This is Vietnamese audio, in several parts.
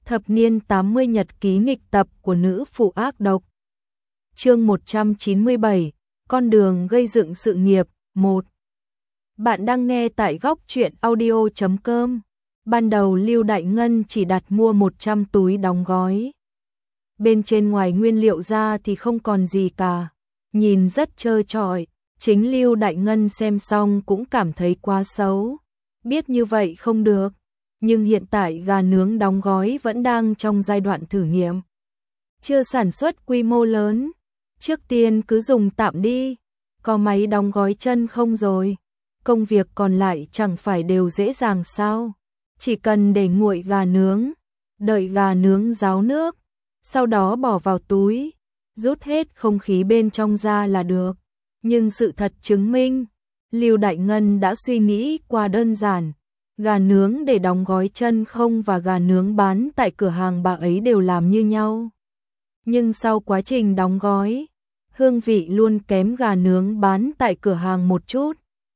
Thập niên 80 nhật ký nghịch tập của nữ phụ ác độc. Chương 197, con đường gây dựng sự nghiệp, 1. Bạn đang nghe tại góc truyện audio.com. Ban đầu Lưu Đại Ngân chỉ đặt mua 100 túi đóng gói. Bên trên ngoài nguyên liệu ra thì không còn gì cả, nhìn rất trơ trọi. Chính Lưu Đại Ngân xem xong cũng cảm thấy quá xấu. Biết như vậy không được, nhưng hiện tại gà nướng đóng gói vẫn đang trong giai đoạn thử nghiệm. Chưa sản xuất quy mô lớn, trước tiên cứ dùng tạm đi. Có máy đóng gói chân không rồi? Công việc còn lại chẳng phải đều dễ dàng sao? Chỉ cần để nguội gà nướng, đợi gà nướng ráo nước, sau đó bỏ vào túi, rút hết không khí bên trong ra là được. Nhưng sự thật chứng minh, Lưu Đại Ngân đã suy nghĩ qua đơn giản. Gà nướng để đóng gói chân không và gà nướng bán tại cửa hàng bà ấy đều làm như nhau. Nhưng sau quá trình đóng gói, hương vị luôn kém gà nướng bán tại cửa hàng một chút.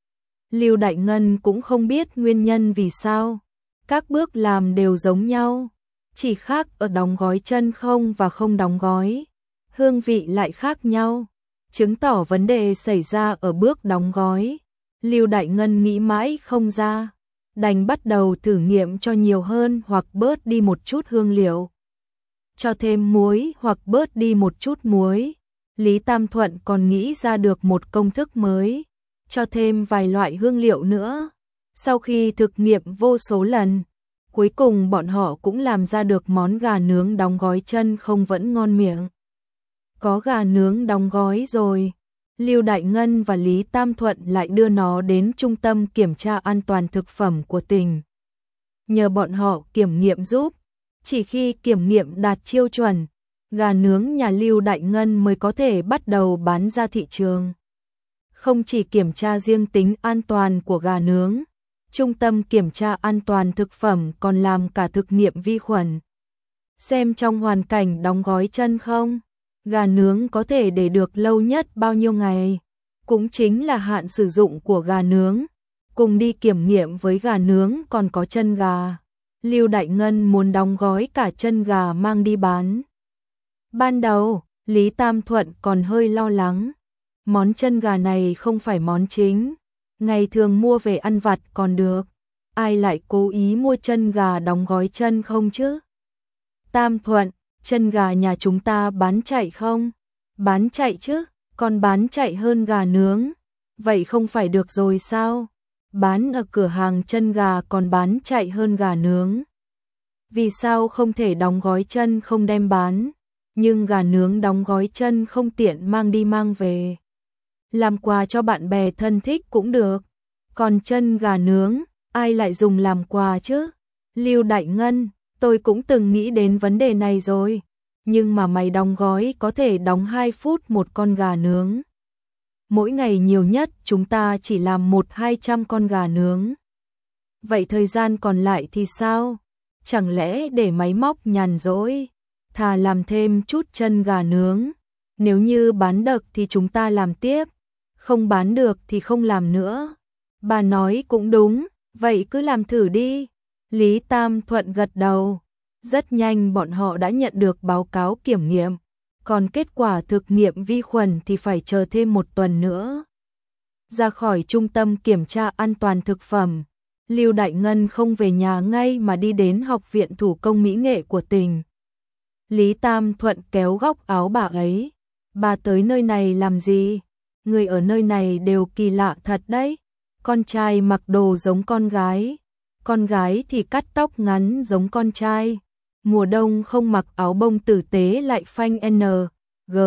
Lưu Đại Ngân cũng không biết nguyên nhân vì sao. Các bước làm đều giống nhau, chỉ khác ở đóng gói chân không và không đóng gói. Hương vị lại khác nhau, chứng tỏ vấn đề xảy ra ở bước đóng gói. Lưu Đại Ngân nghĩ mãi không ra, đành bắt đầu thử nghiệm cho nhiều hơn hoặc bớt đi một chút hương liệu. Cho thêm muối hoặc bớt đi một chút muối. Lý Tam Thuận còn nghĩ ra được một công thức mới, cho thêm vài loại hương liệu nữa. Sau khi thực nghiệm vô số lần, cuối cùng bọn họ cũng làm ra được món gà nướng đóng gói chân không vẫn ngon miệng. Có gà nướng đóng gói rồi, Lưu Đại Ngân và Lý Tam Thuận lại đưa nó đến trung tâm kiểm tra an toàn thực phẩm của tỉnh. Nhờ bọn họ kiểm nghiệm giúp, chỉ khi kiểm nghiệm đạt tiêu chuẩn, gà nướng nhà Lưu Đại Ngân mới có thể bắt đầu bán ra thị trường. Không chỉ kiểm tra riêng tính an toàn của gà nướng, trung tâm kiểm tra an toàn thực phẩm còn làm cả thực nghiệm vi khuẩn. Xem trong hoàn cảnh đóng gói chân không, gà nướng có thể để được lâu nhất bao nhiêu ngày, cũng chính là hạn sử dụng của gà nướng. Cùng đi kiểm nghiệm với gà nướng còn có chân gà. Lưu Đại Ngân muốn đóng gói cả chân gà mang đi bán. Ban đầu, Lý Tam Thuận còn hơi lo lắng. Món chân gà này không phải món chính, ngày thường mua về ăn vặt còn được. Ai lại cố ý mua chân gà đóng gói chân không chứ? Tam Thuận, chân gà nhà chúng ta bán chạy không? Bán chạy chứ, còn bán chạy hơn gà nướng. Vậy không phải được rồi sao? Bán ở cửa hàng chân gà còn bán chạy hơn gà nướng. Vì sao không thể đóng gói chân không đem bán? Nhưng gà nướng đóng gói chân không tiện mang đi mang về. Làm quà cho bạn bè thân thích cũng được. Còn chân gà nướng, ai lại dùng làm quà chứ? Lưu Đại Ngân, tôi cũng từng nghĩ đến vấn đề này rồi. Nhưng mà máy đóng gói có thể đóng 2 phút một con gà nướng. Mỗi ngày nhiều nhất chúng ta chỉ làm 100-200 con gà nướng. Vậy thời gian còn lại thì sao? Chẳng lẽ để máy móc nhàn rỗi? Thà làm thêm chút chân gà nướng. Nếu như bán được thì chúng ta làm tiếp, không bán được thì không làm nữa. Bà nói cũng đúng, vậy cứ làm thử đi. Lý Tam Thuận gật đầu. Rất nhanh bọn họ đã nhận được báo cáo kiểm nghiệm. Còn kết quả thực nghiệm vi khuẩn thì phải chờ thêm 1 tuần nữa. Ra khỏi trung tâm kiểm tra an toàn thực phẩm, Lưu Đại Ngân không về nhà ngay mà đi đến Học viện Thủ công Mỹ nghệ của tỉnh. Lý Tam Thuận kéo góc áo bà ấy. Bà tới nơi này làm gì? Người ở nơi này đều kỳ lạ thật đấy. Con trai mặc đồ giống con gái thì cắt tóc ngắn giống con trai. Mùa đông không mặc áo bông tử tế lại phanh N, G,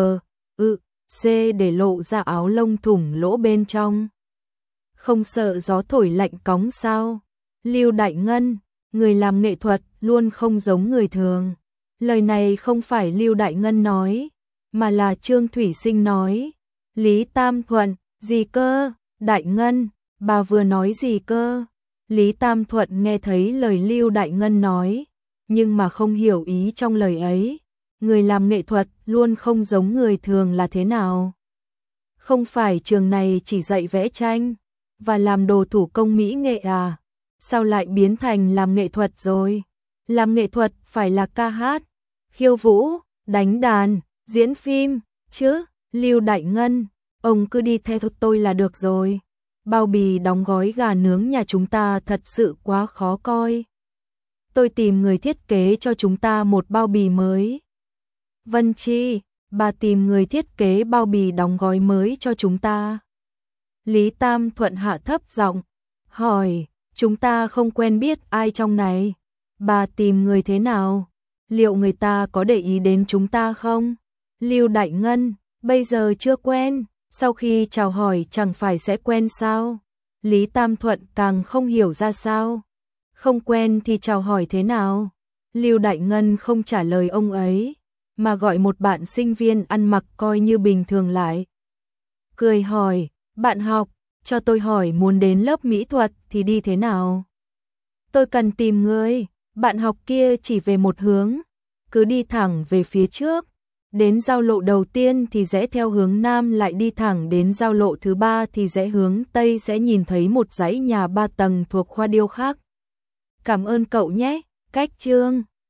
C để lộ ra áo lông thủng lỗ bên trong. Không sợ gió thổi lạnh cóng sao? Lưu Đại Ngân, người làm nghệ thuật luôn không giống người thường. Lời này không phải Lưu Đại Ngân nói, mà là Trương Thủy Sinh nói. Lý Tam Thuận, gì cơ? Đại Ngân, bà vừa nói gì cơ? Lý Tam Thuận nghe thấy lời Lưu Đại Ngân nói, nhưng mà không hiểu ý trong lời ấy. Người làm nghệ thuật luôn không giống người thường là thế nào? Không phải trường này chỉ dạy vẽ tranh và làm đồ thủ công mỹ nghệ à? Sao lại biến thành làm nghệ thuật rồi? Làm nghệ thuật phải là ca hát, khiêu vũ, đánh đàn, diễn phim, chứ, Lưu Đại Ngân, ông cứ đi theo tôi là được rồi. Bao bì đóng gói gà nướng nhà chúng ta thật sự quá khó coi. Tôi tìm người thiết kế cho chúng ta một bao bì mới. Vân Chi, bà tìm người thiết kế bao bì đóng gói mới cho chúng ta. Lý Tam Thuận hạ thấp giọng, hỏi, chúng ta không quen biết ai trong này. Bà tìm người thế nào? Liệu người ta có để ý đến chúng ta không? Lưu Đại Ngân, bây giờ chưa quen, sau khi chào hỏi chẳng phải sẽ quen sao? Lý Tam Thuận càng không hiểu ra sao. Không quen thì chào hỏi thế nào? Lưu Đại Ngân không trả lời ông ấy, mà gọi một bạn sinh viên ăn mặc coi như bình thường lại. Cười hỏi, bạn học, cho tôi hỏi muốn đến lớp mỹ thuật thì đi thế nào? Tôi cần tìm người, bạn học kia chỉ về một hướng, cứ đi thẳng về phía trước. Đến giao lộ đầu tiên thì rẽ theo hướng Nam, lại đi thẳng đến giao lộ thứ 3 thì rẽ hướng Tây, sẽ nhìn thấy một dãy nhà 3 tầng thuộc khoa điêu khắc. Cảm ơn cậu nhé, Cách Trương.